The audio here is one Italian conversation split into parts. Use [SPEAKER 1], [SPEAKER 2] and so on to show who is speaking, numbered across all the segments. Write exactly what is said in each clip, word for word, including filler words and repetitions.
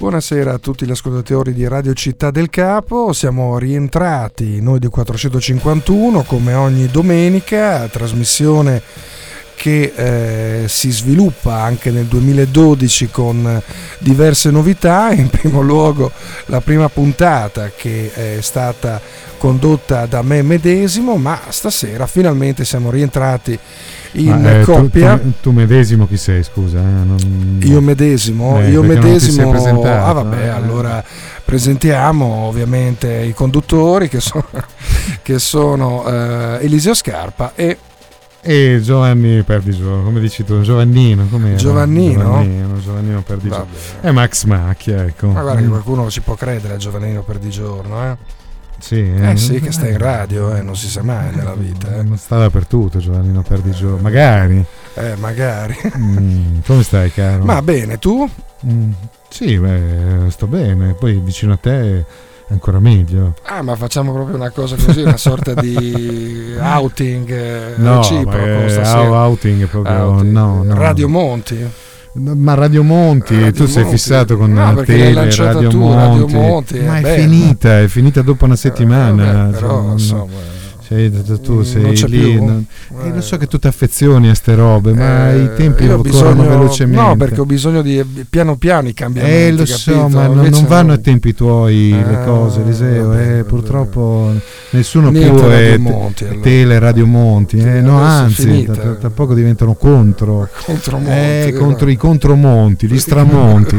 [SPEAKER 1] Buonasera a tutti gli ascoltatori di Radio Città del Capo, siamo rientrati noi di quattrocentocinquantuno come ogni domenica, trasmissione che eh, si sviluppa anche nel duemiladodici con diverse novità. In primo luogo la prima puntata che è stata condotta da me medesimo, ma stasera finalmente siamo rientrati in
[SPEAKER 2] ma, eh,
[SPEAKER 1] coppia.
[SPEAKER 2] Tu, tu, tu medesimo chi sei, scusa? Eh? Non...
[SPEAKER 1] Io medesimo,
[SPEAKER 2] eh,
[SPEAKER 1] io medesimo.
[SPEAKER 2] Non ti sei presentato,
[SPEAKER 1] ah vabbè,
[SPEAKER 2] eh?
[SPEAKER 1] allora presentiamo ovviamente i conduttori che sono, che sono eh, Eliseo Scarpa e
[SPEAKER 2] E Giovanni Perdigiorno, come dici tu, Giovannino, com'era?
[SPEAKER 1] Giovannino?
[SPEAKER 2] Giovannino, Giovannino Perdigiorno. E Max Macchia, ecco.
[SPEAKER 1] Ma guarda che qualcuno ci può credere a Giovannino Perdigiorno, eh?
[SPEAKER 2] Sì,
[SPEAKER 1] eh,
[SPEAKER 2] eh
[SPEAKER 1] sì, che sta in radio, eh, non si sa mai nella vita. Eh.
[SPEAKER 2] Non sta dappertutto Giovannino Perdigiorno, magari.
[SPEAKER 1] Eh, magari.
[SPEAKER 2] Mm, come stai, caro?
[SPEAKER 1] Ma bene, tu?
[SPEAKER 2] Mm, sì, beh, sto bene, poi vicino a te ancora meglio.
[SPEAKER 1] Ah, ma facciamo proprio una cosa così, una sorta di outing eh,
[SPEAKER 2] no,
[SPEAKER 1] reciproco
[SPEAKER 2] stasera. Outing proprio
[SPEAKER 1] outing.
[SPEAKER 2] No, no.
[SPEAKER 1] Radio Monti.
[SPEAKER 2] Ma Radio Monti,
[SPEAKER 1] Radio
[SPEAKER 2] tu sei
[SPEAKER 1] Monti.
[SPEAKER 2] fissato con
[SPEAKER 1] no,
[SPEAKER 2] tele, Radio,
[SPEAKER 1] tu,
[SPEAKER 2] Monti.
[SPEAKER 1] Radio Monti.
[SPEAKER 2] Ma è
[SPEAKER 1] bella.
[SPEAKER 2] finita, è finita dopo una settimana.
[SPEAKER 1] Eh, però,
[SPEAKER 2] cioè,
[SPEAKER 1] insomma,
[SPEAKER 2] sei, tu sei
[SPEAKER 1] non c'è
[SPEAKER 2] lì,
[SPEAKER 1] più.
[SPEAKER 2] non,
[SPEAKER 1] eh.
[SPEAKER 2] eh, lo so che tu ti affezioni a ste robe, ma
[SPEAKER 1] eh,
[SPEAKER 2] i tempi
[SPEAKER 1] io ho
[SPEAKER 2] corrono
[SPEAKER 1] bisogno,
[SPEAKER 2] velocemente.
[SPEAKER 1] no, perché ho bisogno di piano piano i cambiamenti.
[SPEAKER 2] Eh, lo so,
[SPEAKER 1] capito?
[SPEAKER 2] ma non, non vanno a tempi tuoi
[SPEAKER 1] eh,
[SPEAKER 2] le cose, Eliseo.
[SPEAKER 1] vabbè,
[SPEAKER 2] eh,
[SPEAKER 1] vabbè.
[SPEAKER 2] Purtroppo nessuno
[SPEAKER 1] Niente
[SPEAKER 2] più
[SPEAKER 1] Radio
[SPEAKER 2] è
[SPEAKER 1] Monti, allora.
[SPEAKER 2] tele Radio Monti. Eh, no, anzi, tra, tra poco diventano contro.
[SPEAKER 1] Contro Monti,
[SPEAKER 2] eh,
[SPEAKER 1] no?
[SPEAKER 2] contro i contromonti, gli stramonti.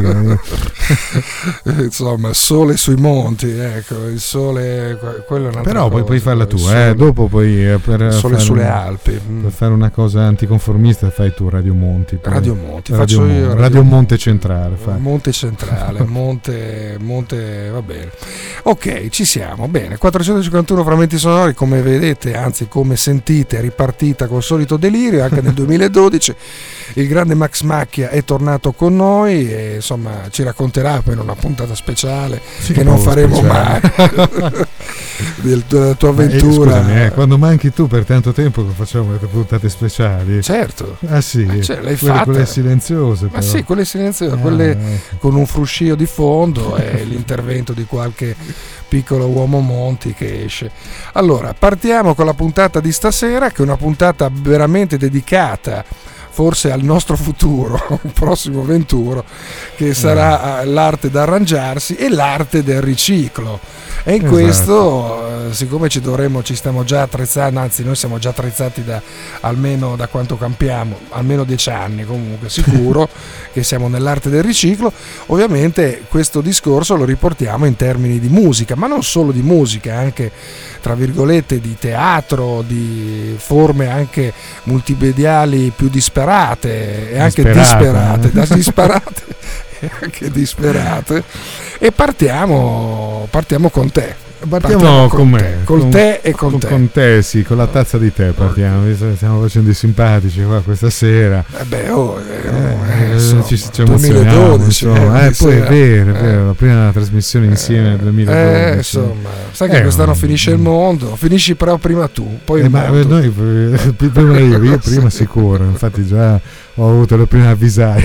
[SPEAKER 1] Insomma, sole sui monti, ecco, il sole, quello è un'altra
[SPEAKER 2] Però
[SPEAKER 1] cosa,
[SPEAKER 2] poi puoi farla tu,
[SPEAKER 1] sole,
[SPEAKER 2] eh, dopo poi eh, per
[SPEAKER 1] sole
[SPEAKER 2] fare
[SPEAKER 1] sulle
[SPEAKER 2] un,
[SPEAKER 1] Alpi.
[SPEAKER 2] Per fare una cosa anticonformista fai tu Radio Monti. Poi.
[SPEAKER 1] Radio Monti,
[SPEAKER 2] Radio,
[SPEAKER 1] faccio
[SPEAKER 2] Mon-
[SPEAKER 1] io.
[SPEAKER 2] Radio, Radio Monte Centrale. Fai.
[SPEAKER 1] Monte Centrale, Monte, Monte, va bene. Ok, ci siamo, bene. quattrocentocinquantuno frammenti sonori, come vedete, anzi come sentite, è ripartita col solito delirio anche nel duemiladodici. Il grande Max Macchia è tornato con noi e insomma ci racconterà poi in una puntata speciale sì, che non faremo speciale. mai del, della tua avventura.
[SPEAKER 2] Eh, scusami, eh, quando manchi tu per tanto tempo che facciamo le puntate speciali?
[SPEAKER 1] Certo.
[SPEAKER 2] Ah sì,
[SPEAKER 1] eh, cioè, l'hai
[SPEAKER 2] quelle,
[SPEAKER 1] fatta.
[SPEAKER 2] quelle silenziose.
[SPEAKER 1] Ma
[SPEAKER 2] però.
[SPEAKER 1] sì, quelle silenziose,
[SPEAKER 2] ah,
[SPEAKER 1] quelle
[SPEAKER 2] eh.
[SPEAKER 1] con un fruscio di fondo e l'intervento di qualche piccolo uomo Monti che esce. Allora, partiamo con la puntata di stasera, che è una puntata veramente dedicata forse al nostro futuro, un prossimo venturo, che sarà l'arte d'arrangiarsi e l'arte del riciclo. E in esatto. questo, siccome ci dovremmo, ci stiamo già attrezzando, anzi noi siamo già attrezzati da almeno da quanto campiamo, almeno dieci anni comunque, sicuro che siamo nell'arte del riciclo, ovviamente questo discorso lo riportiamo in termini di musica, ma non solo di musica, anche tra virgolette di teatro, di forme anche multimediali più disperate e anche disperate,
[SPEAKER 2] disperate,
[SPEAKER 1] da disperate e anche disperate. E partiamo, partiamo con te.
[SPEAKER 2] Partiamo,
[SPEAKER 1] partiamo
[SPEAKER 2] con,
[SPEAKER 1] con
[SPEAKER 2] me,
[SPEAKER 1] te, col
[SPEAKER 2] con
[SPEAKER 1] te e con,
[SPEAKER 2] con
[SPEAKER 1] te.
[SPEAKER 2] Con te, sì, con la tazza di tè partiamo, visto che stiamo facendo i simpatici qua questa sera.
[SPEAKER 1] Eh beh, oh, eh,
[SPEAKER 2] eh,
[SPEAKER 1] eh, insomma,
[SPEAKER 2] ci, ci emozioniamo, insomma. Eh, eh, poi è vero, è vero, la prima trasmissione insieme nel duemiladodici.
[SPEAKER 1] Eh, insomma, sai che
[SPEAKER 2] eh,
[SPEAKER 1] quest'anno
[SPEAKER 2] ma,
[SPEAKER 1] finisce il mondo, finisci però prima tu, poi
[SPEAKER 2] eh,
[SPEAKER 1] il
[SPEAKER 2] ma
[SPEAKER 1] mondo.
[SPEAKER 2] noi prima io, io prima sicuro, infatti già ho avuto le prime avvisaglie.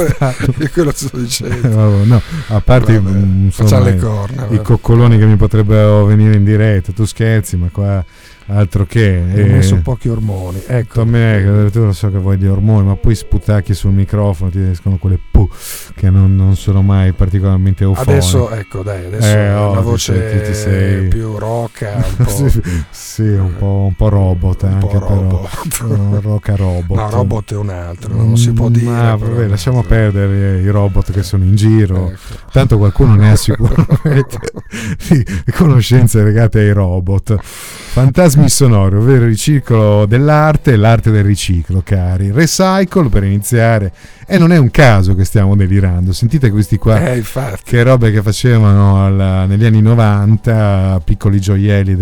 [SPEAKER 1] E quello sto dicendo.
[SPEAKER 2] Eh, no, a parte
[SPEAKER 1] Vabbè,
[SPEAKER 2] insomma,
[SPEAKER 1] le corna,
[SPEAKER 2] i coccoloni che mi potrebbero venire in diretta, tu scherzi, ma qua altro che
[SPEAKER 1] ho
[SPEAKER 2] eh,
[SPEAKER 1] messo pochi ormoni, ecco.
[SPEAKER 2] A me, tu lo so che vuoi di ormoni, ma poi sputacchi sul microfono ti escono quelle pu che non, non sono mai particolarmente eufoniche.
[SPEAKER 1] Adesso ecco dai, adesso
[SPEAKER 2] eh,
[SPEAKER 1] una
[SPEAKER 2] oh,
[SPEAKER 1] voce
[SPEAKER 2] ti, ti sei...
[SPEAKER 1] più rocca, un po',
[SPEAKER 2] sì, sì, un po', un po' robot
[SPEAKER 1] un
[SPEAKER 2] anche,
[SPEAKER 1] po' robot.
[SPEAKER 2] Però rocca robot.
[SPEAKER 1] No, robot è un altro, non si può dire.
[SPEAKER 2] Ma
[SPEAKER 1] però,
[SPEAKER 2] vabbè, lasciamo perdere i robot che sono in giro,
[SPEAKER 1] ecco.
[SPEAKER 2] Tanto qualcuno ne ha sicuramente sì, conoscenze legate ai robot. Fantasmi sonori, ovvero il riciclo dell'arte e l'arte del riciclo, cari. Recycle per iniziare, e non è un caso che stiamo delirando. Sentite questi qua,
[SPEAKER 1] eh, infatti.
[SPEAKER 2] che robe che facevano alla, negli anni novanta, piccoli gioielli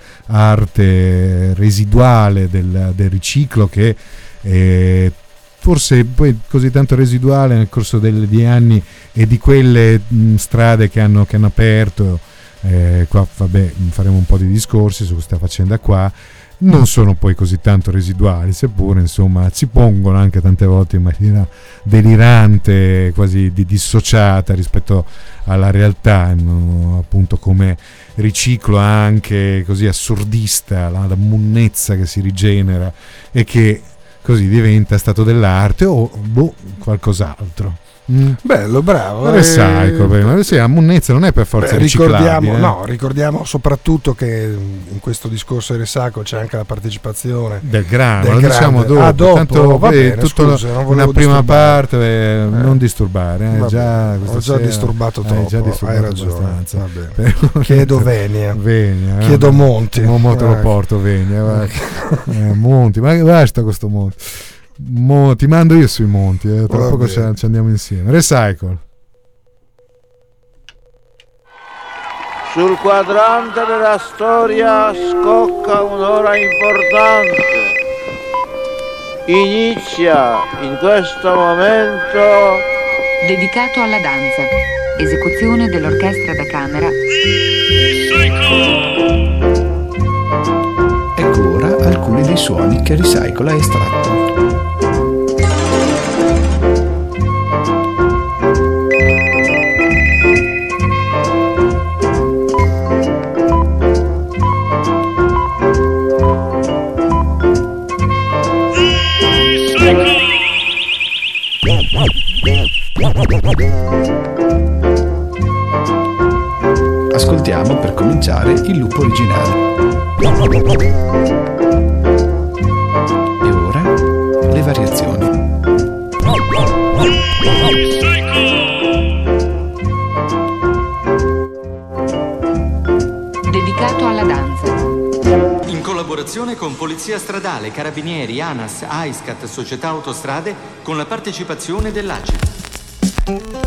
[SPEAKER 2] dell'arte residuale del, del riciclo, che eh, forse poi così tanto residuale nel corso degli anni e di quelle mh, strade che hanno, che hanno aperto. Eh, qua vabbè faremo un po' di discorsi su questa faccenda qua, non sono poi così tanto residuali, seppure insomma si pongono anche tante volte in maniera delirante, quasi di dissociata rispetto alla realtà, no? Appunto come riciclo anche così assurdista, la, la munnezza che si rigenera e che così diventa stato dell'arte o boh, qualcos'altro. Mm.
[SPEAKER 1] Bello, bravo.
[SPEAKER 2] Recycle, eh, ma sì, la munnezza non è per forza
[SPEAKER 1] beh, ricordiamo,
[SPEAKER 2] eh.
[SPEAKER 1] no, ricordiamo soprattutto che in questo discorso di recycle c'è anche la partecipazione
[SPEAKER 2] del grano,
[SPEAKER 1] del
[SPEAKER 2] lo
[SPEAKER 1] grande.
[SPEAKER 2] diciamo dopo.
[SPEAKER 1] Ah, dopo
[SPEAKER 2] Tanto
[SPEAKER 1] va
[SPEAKER 2] beh,
[SPEAKER 1] bene,
[SPEAKER 2] tutta
[SPEAKER 1] scusa, non
[SPEAKER 2] una prima
[SPEAKER 1] disturbare.
[SPEAKER 2] parte, eh,
[SPEAKER 1] eh.
[SPEAKER 2] non disturbare, eh, già,
[SPEAKER 1] ho già
[SPEAKER 2] sera,
[SPEAKER 1] disturbato troppo,
[SPEAKER 2] hai, già disturbato
[SPEAKER 1] hai ragione.
[SPEAKER 2] abbastanza.
[SPEAKER 1] Va bene. Chiedo Venia,
[SPEAKER 2] Venia,
[SPEAKER 1] chiedo
[SPEAKER 2] eh,
[SPEAKER 1] Monti,
[SPEAKER 2] mo te lo
[SPEAKER 1] eh.
[SPEAKER 2] porto Venia, va. eh, Monti, ma basta questo Monti. Mo, ti mando io sui monti, eh, tra
[SPEAKER 1] Va
[SPEAKER 2] poco
[SPEAKER 1] bene.
[SPEAKER 2] ci, ci andiamo insieme. Recycle.
[SPEAKER 3] Sul quadrante della storia scocca un'ora importante. Inizia in questo momento
[SPEAKER 4] dedicato alla danza. Esecuzione dell'orchestra da camera.
[SPEAKER 5] Ecco ora alcuni dei suoni che Recycle ha estratto. Ascoltiamo per cominciare il loop originale. E ora le variazioni.
[SPEAKER 4] Dedicato alla danza.
[SPEAKER 6] In collaborazione con Polizia Stradale, Carabinieri, ANAS, AISCAT, Società Autostrade, con la partecipazione dell'A C I.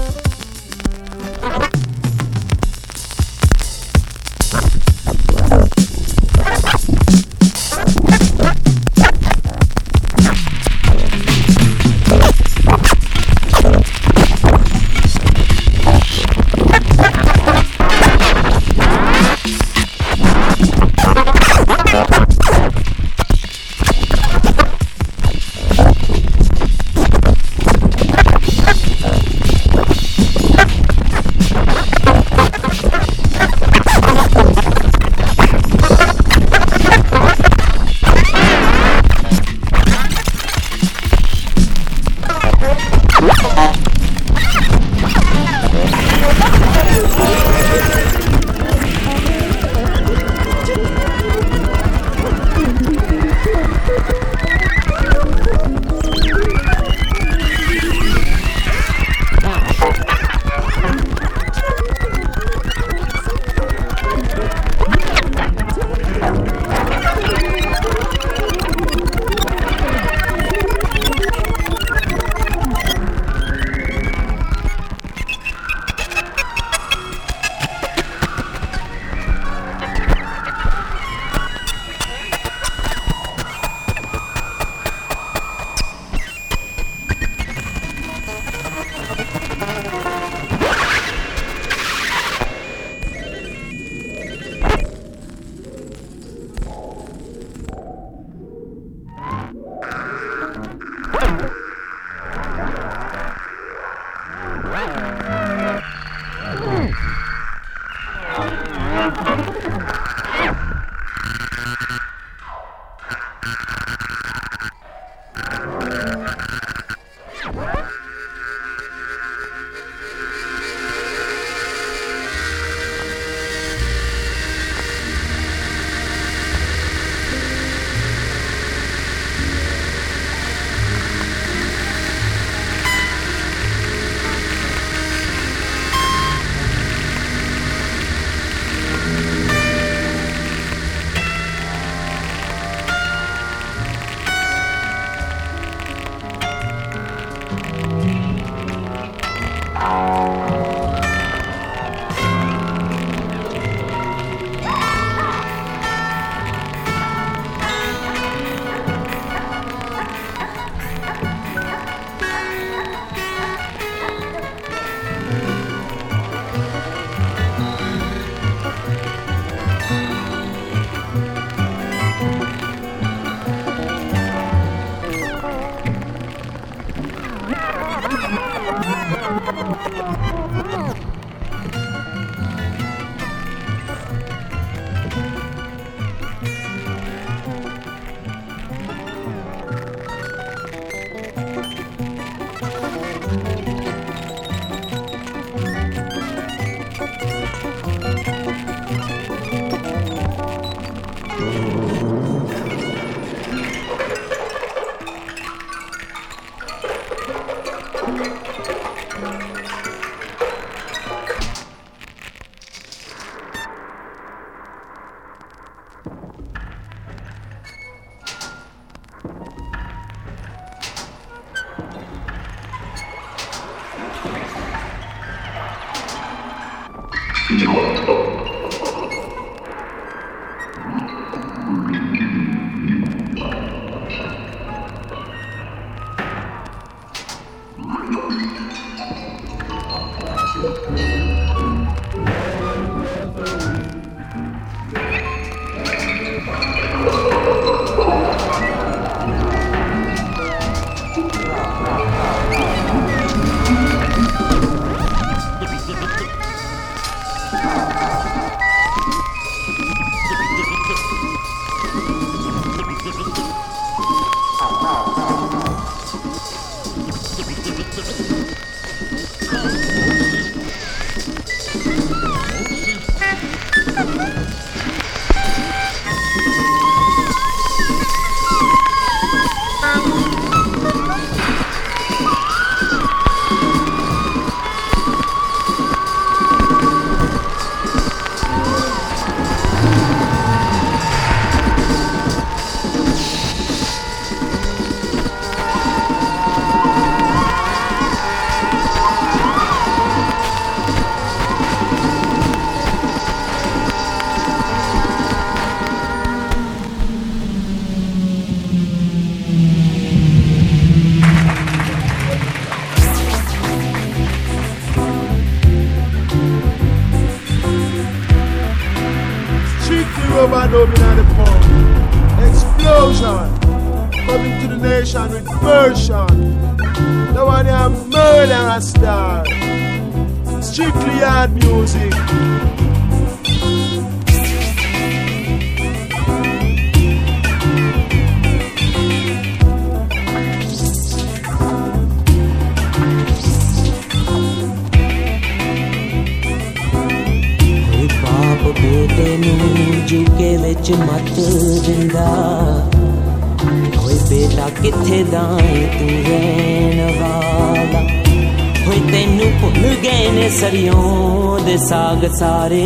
[SPEAKER 7] साग सारे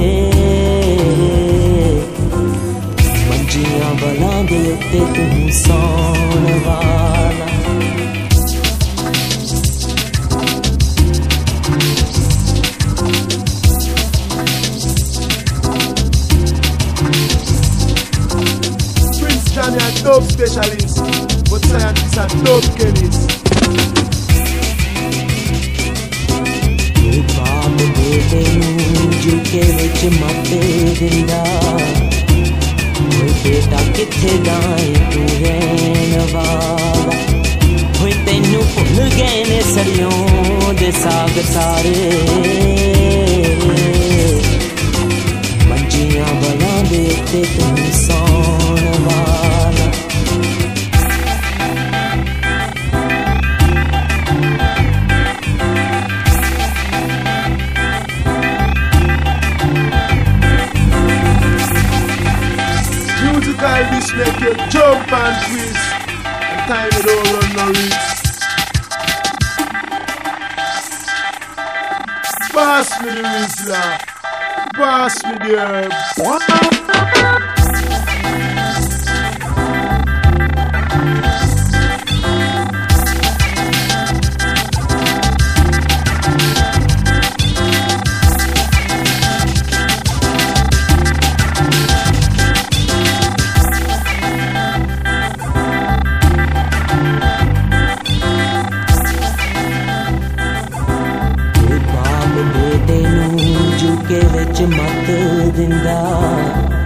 [SPEAKER 7] मंजियां बलां दे उत्ते तू सौण वाला
[SPEAKER 8] Prince Johnny a dope specialist, but scientists a dope chemist.
[SPEAKER 7] झुके विच मत दिंदा होए बेटा किथे दाए तू रहन वाला होए तैनू भुल गए ने सरियों दे साग सारे मंजियां बलां दे उत्ते तू सौण वाला
[SPEAKER 8] This make you jump and twist, and time you don't run no risk. Pass me the whistler, pass me the herbs.
[SPEAKER 7] मत दिंदा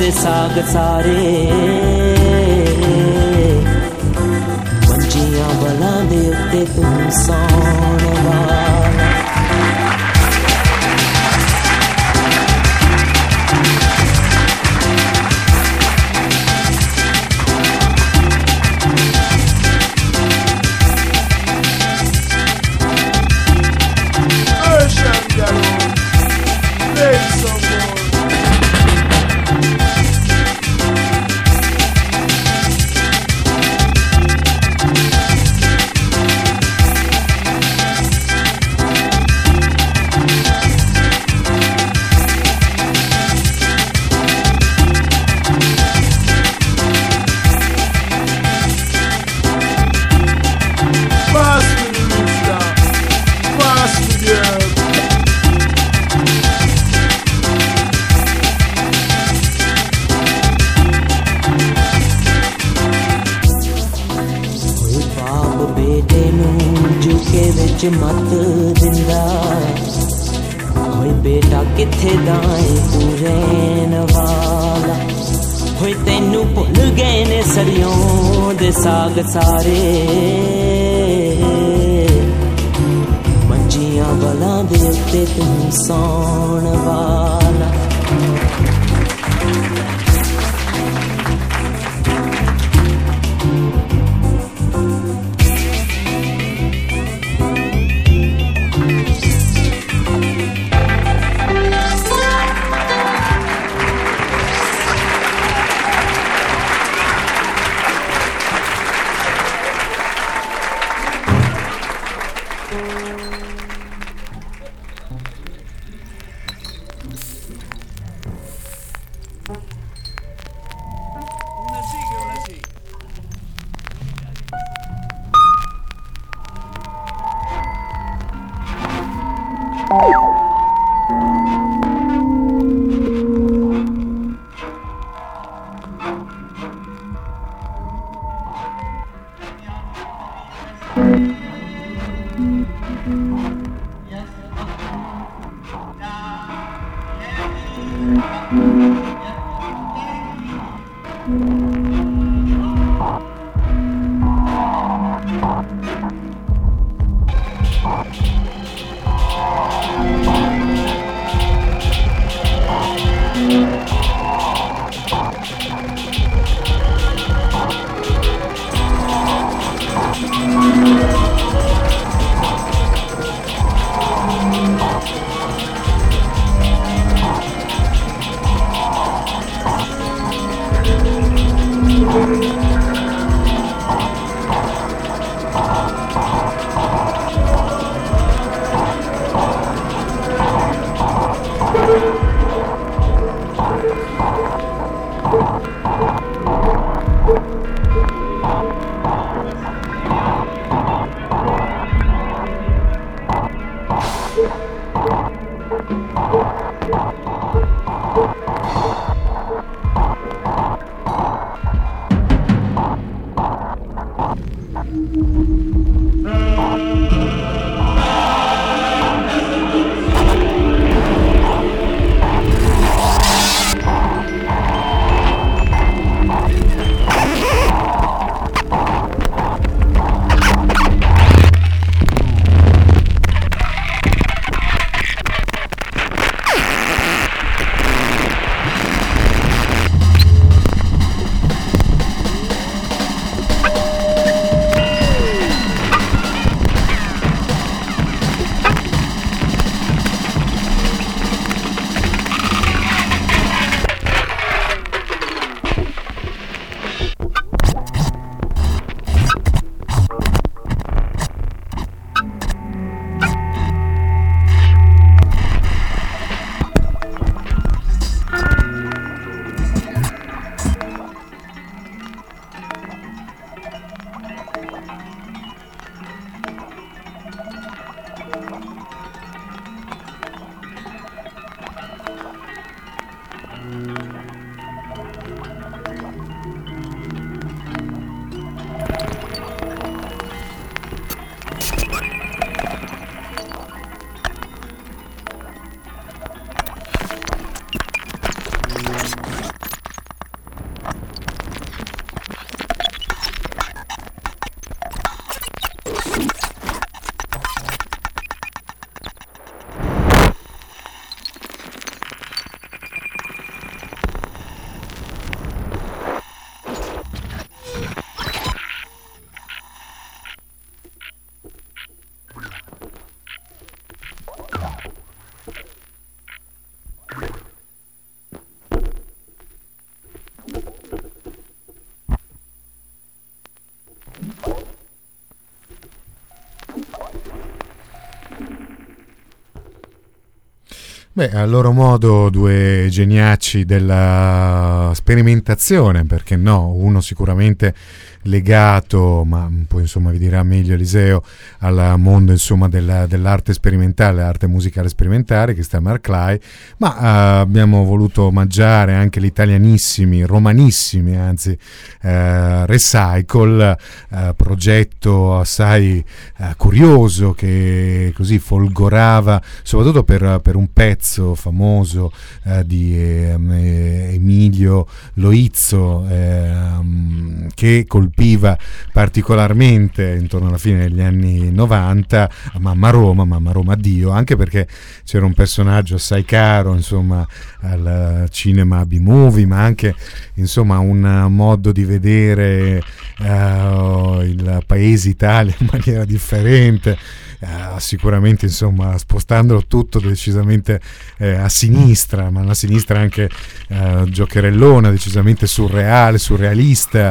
[SPEAKER 7] दे साग सारे मंजियां बलां दे उत्ते तू सौण वाला मत दिंदा होए बेटा किथे दाए तू रहन वाला होए तैनू भुल गए ने सरियों दे साग सारे मंजियां बलां दे उत्ते तू सौण वाला
[SPEAKER 2] Beh, a loro modo due geniacci della sperimentazione, perché no, uno sicuramente legato, ma poi insomma vi dirà meglio Eliseo, al mondo insomma della, dell'arte sperimentale, l'arte musicale sperimentale, che sta a Marclay, ma eh, abbiamo voluto omaggiare anche l'italianissimi, romanissimi anzi, eh, Recycle, eh, progetto assai eh, curioso che così folgorava soprattutto per, per un pezzo famoso eh, di eh, Emilio Loizzo, eh, che colpiva particolarmente intorno alla fine degli anni novanta a Mamma Roma, Mamma Roma Dio, anche perché c'era un personaggio assai caro insomma al cinema B-movie, ma anche insomma un modo di vedere uh, il paese Italia in maniera differente. Uh, sicuramente insomma spostandolo tutto decisamente eh, a sinistra, ma una sinistra anche uh, giocherellona, decisamente surreale, surrealista,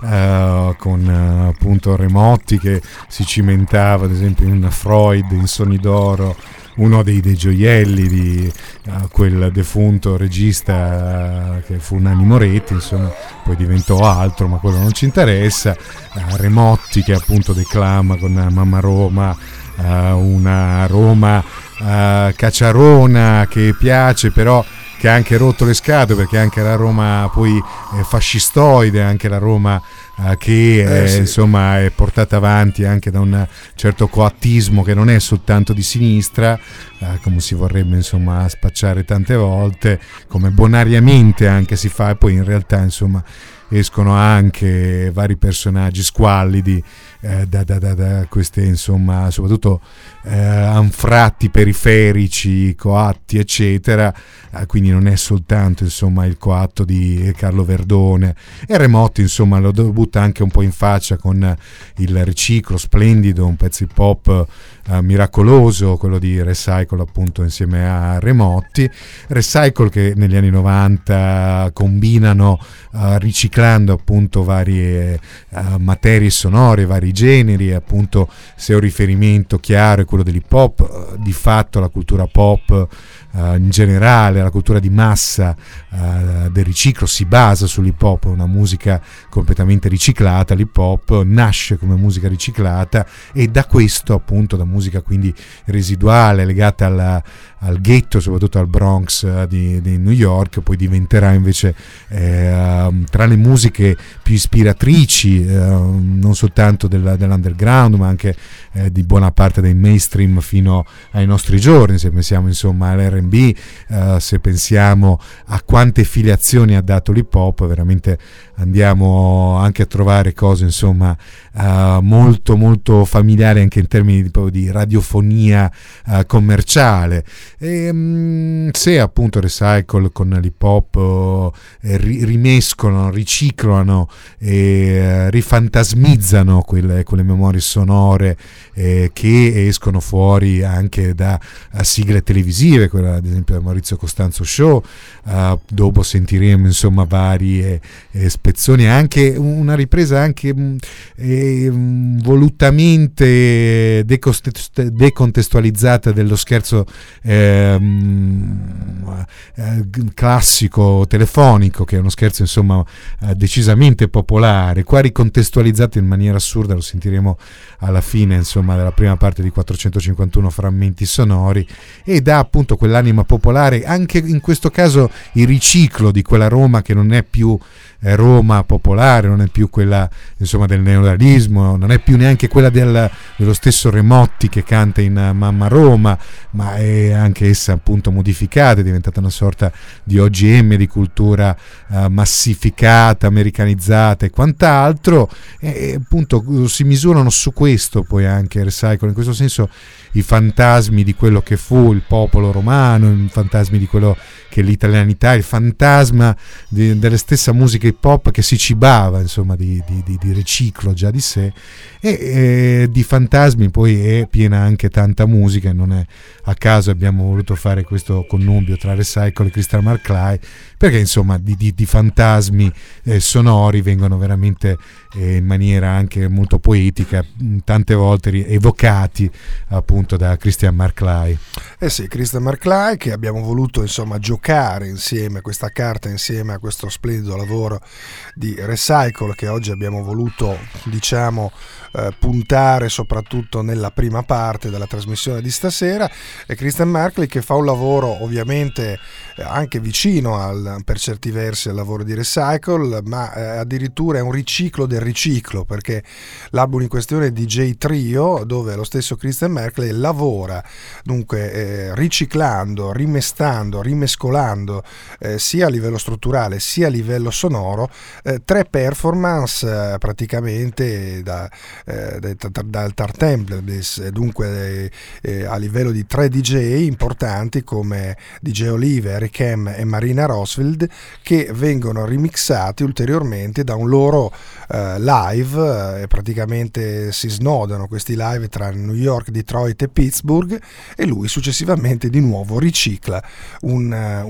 [SPEAKER 2] uh, con uh, appunto Remotti che si cimentava ad esempio in Freud, in Sogni d'Oro, uno dei, dei gioielli di uh, quel defunto regista uh, che fu Nanni Moretti, insomma poi diventò altro, ma quello non ci interessa. uh, Remotti che appunto declama con uh, Mamma Roma, uh, una Roma uh, cacciarona che piace, però che ha anche rotto le scatole, perché anche la Roma poi è fascistoide, anche la Roma Uh, che
[SPEAKER 1] eh,
[SPEAKER 2] è,
[SPEAKER 1] sì.
[SPEAKER 2] insomma è portata avanti anche da un certo coattismo che non è soltanto di sinistra, uh, come si vorrebbe insomma spacciare tante volte, come bonariamente anche si fa, e poi in realtà insomma escono anche vari personaggi squallidi eh, da, da, da, da queste insomma soprattutto eh, anfratti periferici, coatti eccetera, eh, quindi non è soltanto insomma il coatto di Carlo Verdone. E Remotti insomma lo butta anche un po' in faccia con il Riciclo, splendido, un pezzo hip hop eh, miracoloso, quello di Recycle appunto insieme a Remotti. Recycle che negli anni novanta combinano eh, riciclando appunto varie eh, materie sonore, vari generi, appunto se un riferimento chiaro è quello dell'hip hop, eh, di fatto la cultura pop Uh, in generale, la cultura di massa uh, del riciclo si basa sull'hip hop, una musica completamente riciclata. L'hip hop nasce come musica riciclata e da questo appunto, da musica quindi residuale legata alla, al ghetto, soprattutto al Bronx uh, di, di New York, poi diventerà invece eh, uh, tra le musiche più ispiratrici uh, non soltanto della, dell'underground, ma anche eh, di buona parte dei mainstream fino ai nostri giorni. Se pensiamo insomma all'R and B, uh, se pensiamo a quante filiazioni ha dato l'hip hop, veramente andiamo anche a trovare cose insomma uh, molto molto familiari anche in termini di, di radiofonia uh, commerciale. E, um, se appunto Recycle con l'hip hop uh, ri- rimescolano, riciclano e uh, rifantasmizzano quelle, quelle memorie sonore eh, che escono fuori anche da uh, sigle televisive, quella ad esempio del Maurizio Costanzo Show. Uh, dopo sentiremo insomma varie eh, spezzoni, anche una ripresa anche eh, volutamente decost- decontestualizzata dello scherzo eh, eh, classico telefonico, che è uno scherzo insomma eh, decisamente popolare, qua ricontestualizzato in maniera assurda. Lo sentiremo alla fine insomma della prima parte di quattrocentocinquantuno frammenti sonori, e dà appunto quell'anima popolare, anche in questo caso il riciclo di quella Roma che non è più eh, Roma popolare, non è più quella insomma del neorealismo, non è più neanche quella del, dello stesso Remotti che canta in uh, Mamma Roma, ma è anche essa appunto modificata, è diventata una sorta di O G M, di cultura uh, massificata, americanizzata e quant'altro, e, e appunto si misurano su questo poi anche Recycle, in questo senso i fantasmi di quello che fu il popolo romano, i fantasmi di quello che è l'italianità, il fantasma di, della stessa musica hip hop che si cibava insomma di, di, di, di riciclo già di sé, e, e di fantasmi poi è piena anche tanta musica, e non è a caso abbiamo voluto fare questo connubio tra Recycle e Crystal Marclay, perché insomma di, di, di fantasmi eh, sonori vengono veramente eh, in maniera anche molto poetica tante volte evocati appunto da Christian Marclay.
[SPEAKER 1] Eh sì, Christian Marclay Supply, che abbiamo voluto insomma giocare insieme, questa carta insieme a questo splendido lavoro di Recycle che oggi abbiamo voluto diciamo eh, puntare soprattutto nella prima parte della trasmissione di stasera. E Christian Markley che fa un lavoro ovviamente eh, anche vicino al, per certi versi al lavoro di Recycle, ma eh, addirittura è un riciclo del riciclo, perché l'album in questione è D J Trio, dove lo stesso Christian Markley lavora dunque eh, riciclando, rimestando, rimescolando eh, sia a livello strutturale sia a livello sonoro eh, tre performance eh, praticamente da, eh, da, dal Tartemplebis, dunque eh, a livello di tre D J importanti come D J Olive, Eric M e Marina Rosfield, che vengono remixati ulteriormente da un loro eh, live, eh, praticamente si snodano questi live tra New York, Detroit e Pittsburgh, e lui successivamente di nuovo ricicla un,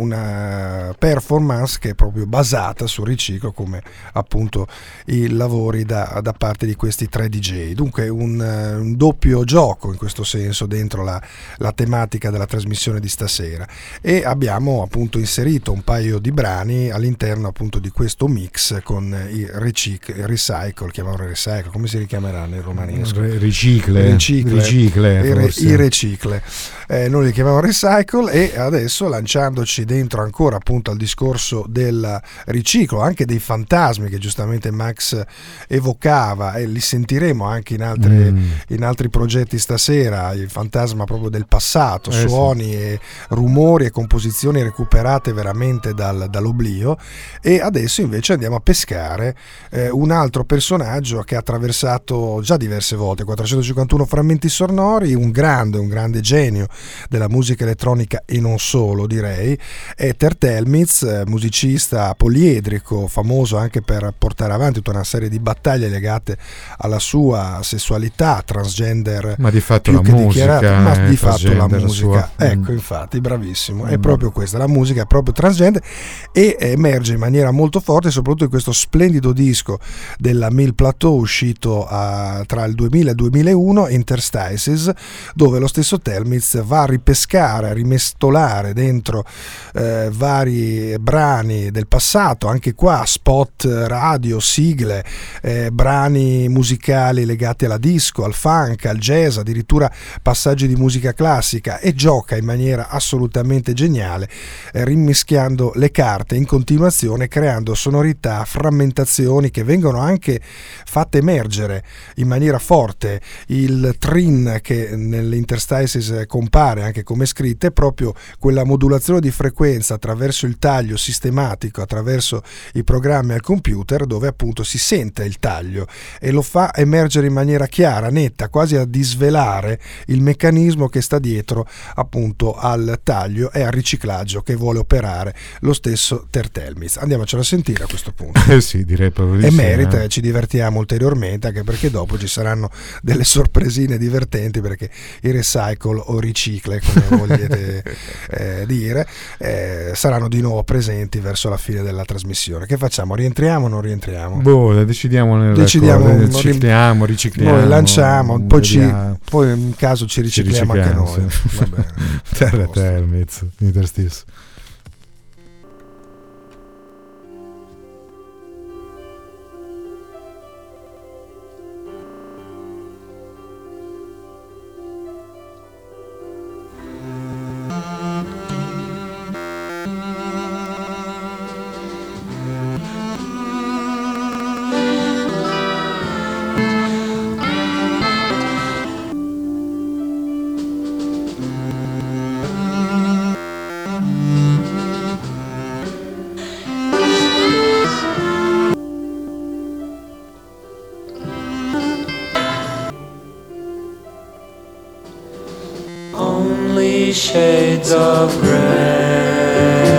[SPEAKER 1] una performance che è proprio basata sul riciclo, come appunto i lavori da, da parte di questi tre D J. Dunque un, un doppio gioco in questo senso dentro la, la tematica della trasmissione di stasera, e abbiamo appunto inserito un paio di brani all'interno appunto di questo mix con i recic- Recycle, chiamano Recycle, come si richiameranno in romanesco?
[SPEAKER 2] Ricicle,
[SPEAKER 1] ricicle,
[SPEAKER 2] ricicle
[SPEAKER 1] i, re, i recicle. Eh, noi li chiamiamo Recycle, e adesso lanciandoci dentro ancora appunto al discorso del riciclo, anche dei fantasmi che giustamente Max evocava, e li sentiremo anche in, altre, mm. in altri progetti stasera, il fantasma proprio del passato, eh, suoni sì. e rumori e composizioni recuperate veramente dal, dall'oblio. E adesso invece andiamo a pescare eh, un altro personaggio che ha attraversato già diverse volte quattrocentocinquantuno frammenti sonori, un grande, un grande genio della musica elettronica e non solo, direi. È Ter Telmitz, musicista poliedrico, famoso anche per portare avanti tutta una serie di battaglie legate alla sua sessualità transgender,
[SPEAKER 2] ma di fatto
[SPEAKER 1] più
[SPEAKER 2] la
[SPEAKER 1] che
[SPEAKER 2] musica,
[SPEAKER 1] dichiarata, ma di fatto la musica
[SPEAKER 2] sua...
[SPEAKER 1] ecco
[SPEAKER 2] mm.
[SPEAKER 1] infatti bravissimo, mm. è proprio questa, la musica è proprio transgender, e emerge in maniera molto forte soprattutto in questo splendido disco della Mill Plateau uscito a, tra il duemila e il duemilauno, Interstices, dove lo stesso Telmitz va a ripescare, a rimestolare dentro eh, vari brani del passato, anche qua spot radio, sigle, eh, brani musicali legati alla disco, al funk, al jazz, addirittura passaggi di musica classica, e gioca in maniera assolutamente geniale eh, rimischiando le carte in continuazione, creando sonorità, frammentazioni che vengono anche fatte emergere in maniera forte. Il trin che nell'Interstices compare anche come scritte è proprio quella modulazione di frequenza attraverso il taglio sistematico, attraverso i programmi al computer, dove appunto si sente il taglio e lo fa emergere in maniera chiara, netta, quasi a disvelare il meccanismo che sta dietro appunto al taglio e al riciclaggio che vuole operare lo stesso Ter Telmitz. Andiamocelo a sentire a questo punto.
[SPEAKER 2] Eh sì, direi proprio di
[SPEAKER 1] e
[SPEAKER 2] sì,
[SPEAKER 1] merita,
[SPEAKER 2] eh.
[SPEAKER 1] ci divertiamo ulteriormente, anche perché dopo ci saranno delle sorpresine divertenti, perché il Recycle o Ricicle, come vogliate eh, dire, eh, saranno di nuovo presenti verso la fine della trasmissione. Che facciamo? Rientriamo o non rientriamo?
[SPEAKER 2] Boh, decidiamo nel
[SPEAKER 1] decidiamo
[SPEAKER 2] raccordo, ricicliamo, ricicliamo.
[SPEAKER 1] Noi lanciamo, poi, ci, poi in caso ci ricicliamo,
[SPEAKER 2] ci ricicliamo
[SPEAKER 1] anche noi.
[SPEAKER 2] sì.
[SPEAKER 1] Va bene.
[SPEAKER 2] Terra Telmitz, Interstices.
[SPEAKER 9] Shades of gray.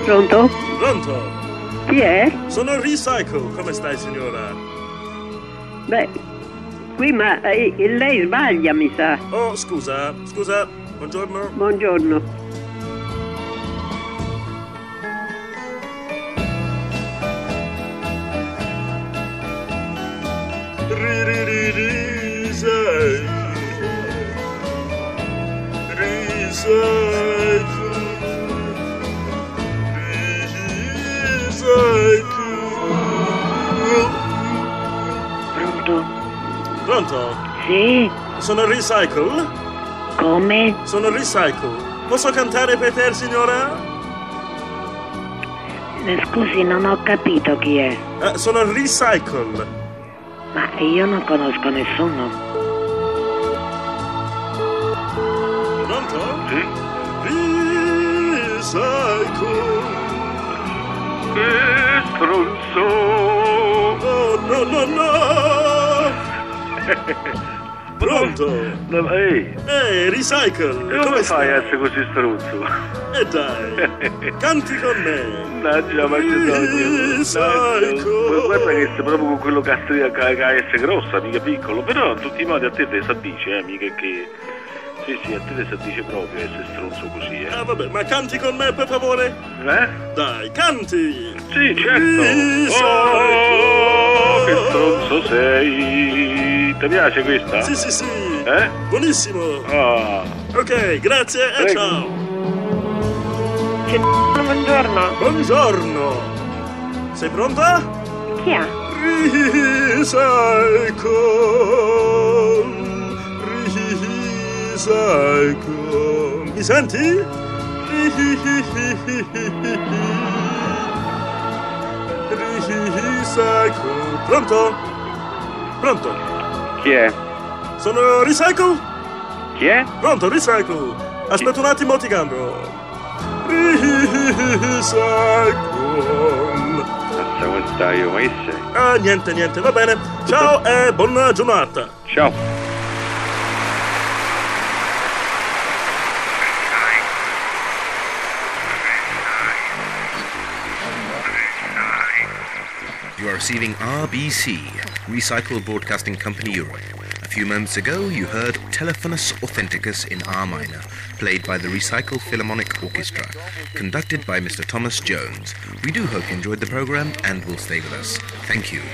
[SPEAKER 10] Pronto?
[SPEAKER 11] Pronto?
[SPEAKER 10] Chi è?
[SPEAKER 11] Sono Recycle, come stai signora?
[SPEAKER 10] Beh, qui ma eh, lei sbaglia mi sa.
[SPEAKER 11] Oh, scusa, scusa, buongiorno.
[SPEAKER 10] Buongiorno.
[SPEAKER 11] Pronto? Pronto?
[SPEAKER 10] Sì?
[SPEAKER 11] Sono Recycle?
[SPEAKER 10] Come?
[SPEAKER 11] Sono Recycle. Posso cantare per te, signora?
[SPEAKER 10] Scusi, non ho capito chi è.
[SPEAKER 11] Eh, sono Recycle.
[SPEAKER 10] Ma io non conosco nessuno.
[SPEAKER 11] Pronto?
[SPEAKER 12] Sì?
[SPEAKER 11] Recycle.
[SPEAKER 12] Che stronzo!
[SPEAKER 11] Oh, no, no, no! Pronto?
[SPEAKER 12] No, ehi!
[SPEAKER 11] Ehi, Recycle!
[SPEAKER 12] Come, come fai a essere così stronzo?
[SPEAKER 11] E eh dai! Canti con me!
[SPEAKER 12] Mannaggia, ma che sogno! Guarda che sei proprio con quello cazzo di K S grossa, mica piccolo, però in tutti i modi a te te s'addice, eh, mica che... Sì, sì, a te te s'addice proprio essere stronzo così, eh.
[SPEAKER 11] Ah, vabbè, ma canti con me, per favore?
[SPEAKER 12] Eh?
[SPEAKER 11] Dai, canti!
[SPEAKER 12] Sì, certo! Oh, che stronzo sei! Ti piace questa?
[SPEAKER 11] Sì, sì, sì!
[SPEAKER 12] Eh?
[SPEAKER 11] Buonissimo!
[SPEAKER 12] Ah!
[SPEAKER 11] Ok, grazie e
[SPEAKER 12] Prego.
[SPEAKER 11] ciao!
[SPEAKER 10] Che buongiorno!
[SPEAKER 11] Buongiorno! Sei pronta?
[SPEAKER 10] Chi è?
[SPEAKER 11] Recycle! Recycle! Mi senti? Recycle! Pronto? Pronto?
[SPEAKER 12] Chi è?
[SPEAKER 11] Sono Recycle?
[SPEAKER 12] Chi è?
[SPEAKER 11] Pronto, Recycle! Aspetta un attimo, ti cambio! Recycle!
[SPEAKER 12] Mazza, quanta io, ma che sei?
[SPEAKER 11] Ah, niente, niente, va bene. Ciao e buona giornata.
[SPEAKER 12] Ciao.
[SPEAKER 13] You are receiving R B C, Recycle Broadcasting Company Europe. A few moments ago, you heard Telephonus Authenticus in R minor, played by the Recycle Philharmonic Orchestra, conducted by Mister Thomas Jones. We do hope you enjoyed the program and will stay with us. Thank you.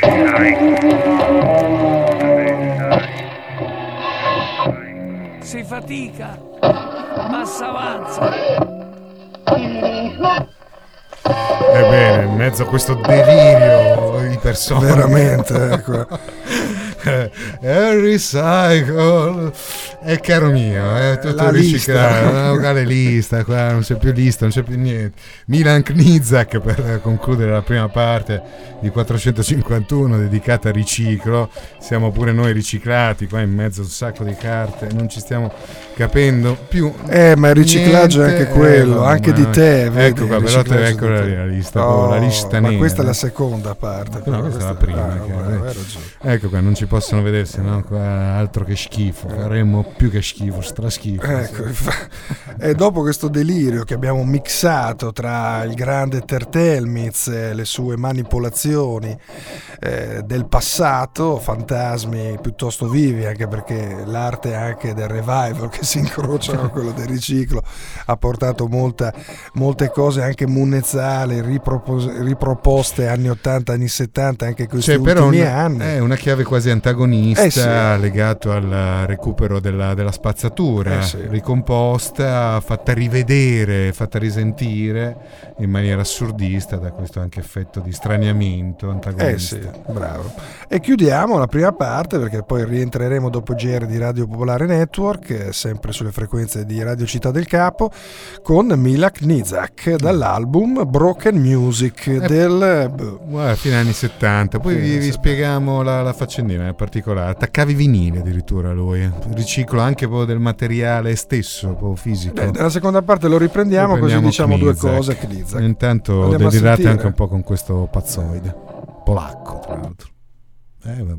[SPEAKER 14] Si fatica, ma s'avanza.
[SPEAKER 2] Ebbene, in mezzo a questo delirio di persone,
[SPEAKER 1] veramente, ecco.
[SPEAKER 2] È Recycle, è caro mio, è tutto
[SPEAKER 1] La
[SPEAKER 2] riciclato,
[SPEAKER 1] lista.
[SPEAKER 2] una vocale lista, qua non c'è più lista, non c'è più niente. Milan Knizak per concludere la prima parte di quattrocentocinquantuno dedicata a riciclo. Siamo pure noi riciclati qua in mezzo a un sacco di carte, non ci stiamo capendo più.
[SPEAKER 1] Eh, ma il riciclaggio
[SPEAKER 2] niente,
[SPEAKER 1] è anche quello,
[SPEAKER 2] eh,
[SPEAKER 1] anche
[SPEAKER 2] ma,
[SPEAKER 1] di te. Vedi,
[SPEAKER 2] ecco qua, però te, ecco la, la lista,
[SPEAKER 1] oh,
[SPEAKER 2] la lista
[SPEAKER 1] ma
[SPEAKER 2] nera.
[SPEAKER 1] questa è la seconda parte.
[SPEAKER 2] No, questa è la prima.
[SPEAKER 1] Ah,
[SPEAKER 2] che,
[SPEAKER 1] vabbè,
[SPEAKER 2] eh. Ecco qua, non ci possono vedersi, no? Qua, altro che schifo, faremo più che schifo, straschifo.
[SPEAKER 1] Ecco, e dopo questo delirio che abbiamo mixato tra il grande Tertelmitz e le sue manipolazioni eh, del passato, fantasmi piuttosto vivi, anche perché l'arte anche del revival che si incrocia con quello del riciclo ha portato molta, molte cose anche munnezzali, ripropos- riproposte anni ottanta, anni settanta, anche questi
[SPEAKER 2] cioè, però
[SPEAKER 1] ultimi
[SPEAKER 2] una,
[SPEAKER 1] anni.
[SPEAKER 2] È una chiave quasi antagonista,
[SPEAKER 1] eh sì.
[SPEAKER 2] legato al recupero della, della spazzatura,
[SPEAKER 1] eh sì.
[SPEAKER 2] ricomposta, fatta rivedere, fatta risentire in maniera assurdista da questo anche effetto di straniamento antagonista.
[SPEAKER 1] Eh sì, bravo. E chiudiamo la prima parte, perché poi rientreremo dopo G R di Radio Popolare Network, sempre sulle frequenze di Radio Città del Capo, con Milan Knizak dall'album Broken Music
[SPEAKER 2] eh,
[SPEAKER 1] del
[SPEAKER 2] guarda, fine anni settanta. Poi vi, vi spieghiamo la, la faccendina nel particolare. Attaccavi vinile addirittura lui, riciclo anche proprio del materiale stesso, proprio fisico.
[SPEAKER 1] Beh, nella seconda parte lo riprendiamo,
[SPEAKER 2] riprendiamo
[SPEAKER 1] così diciamo
[SPEAKER 2] Knizak.
[SPEAKER 1] due cose. Knizak.
[SPEAKER 2] Intanto
[SPEAKER 1] Andiamo a
[SPEAKER 2] delirate
[SPEAKER 1] sentire.
[SPEAKER 2] anche un po' con questo pazzoide polacco, tra l'altro. Eh vabbè.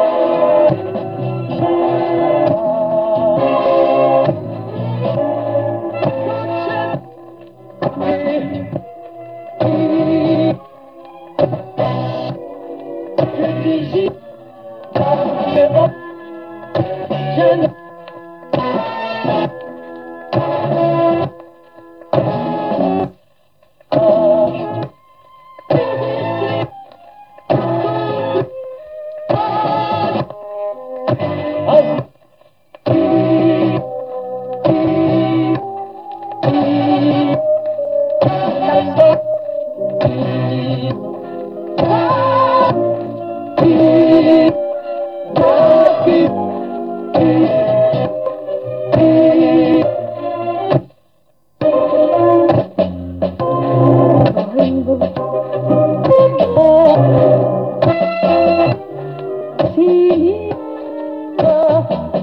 [SPEAKER 15] See